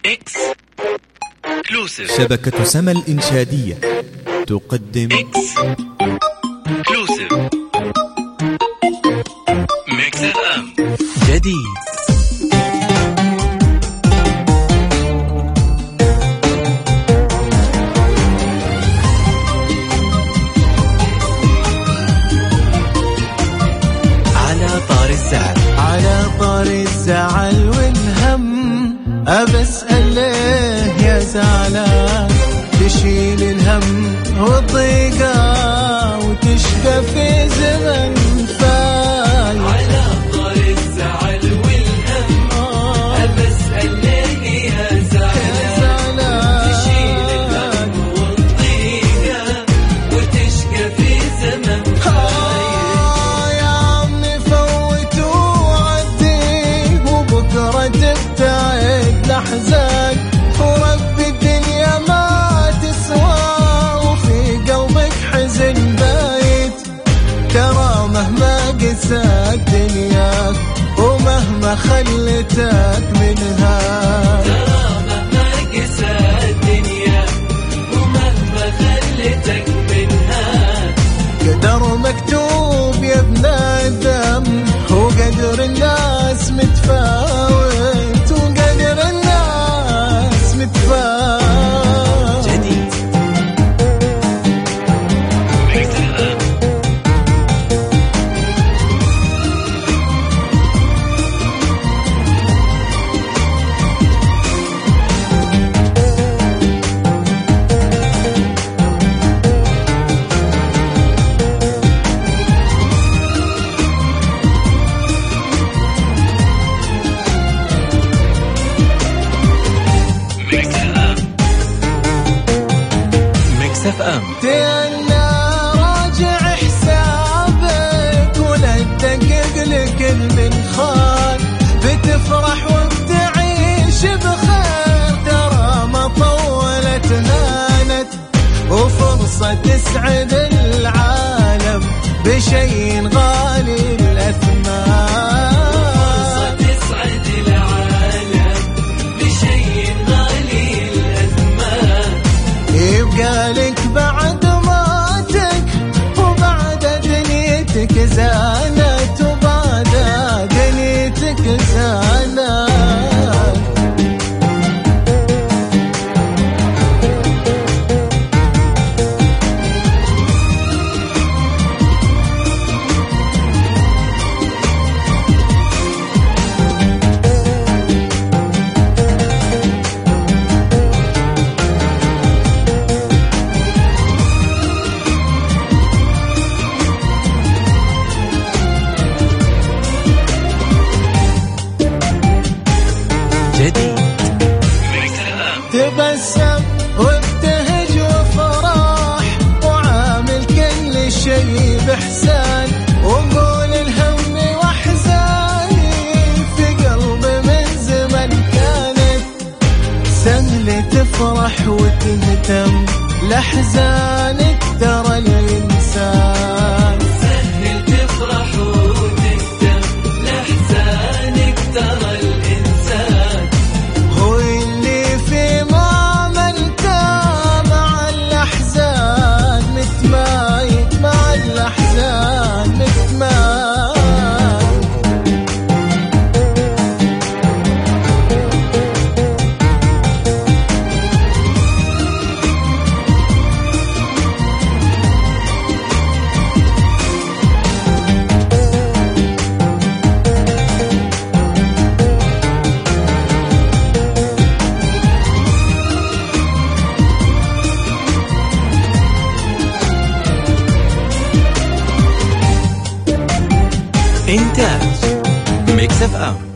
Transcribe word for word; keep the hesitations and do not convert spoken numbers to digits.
إكسكلوسيف. شبكة سما الإنشادية تقدم إكسكلوسيف ميكس اف ام جديد. على طار الزعل على طار الزعل والهم أبسأل ليه يا زعلان تشيل الهم والضيقة وتشقى في زمن فاي. على طار الزعل والهم أبسأل ليه يا زعلان تشيل الهم والضيقة وتشقى في زمن فاي. يا عمي فوت وعدي وبكرة تبتعد لحظات ورب الدنيا ما تسوى وفي قلبك حزن بايت. ترى مهما قساك دنياك ومهما خلتك منها، ترى مهما قساك دنياك ومهما خلتك منها، قدر مكتوب يا ابن آدم وقدر الناس متفاوت وقدر الناس متفاوت. جديد. ميكس اف ام ميكس اف ام ميكس اف ام تينا راجع حسابك ولا تدقق لك المنخال، بتفرح وبتعيش بخير ترى ما طولت هانت وفرصة تسعد العالم بشيء غالي الأثمان. تسعد العالم بشيء غالي الأثمان. يبقى لك بعد موتك وبعد دنيتك زانت وبعد دنيتك زانت. جديد. ميكس اف ام تبسم وابتهج وفرح وعامل كل شيء بإحسان وقول الهم وأحزاني في قلبي من زمن كانت سهل تفرح وتهتم لأحزانك ترى الإنسان. سهل تفرح وتهتم لأحزانك ترى الإنسان. هو اللي في معاملته مع الأحزان متمايل مع الأحزان متمايل. إنتاج ميكس اف ام.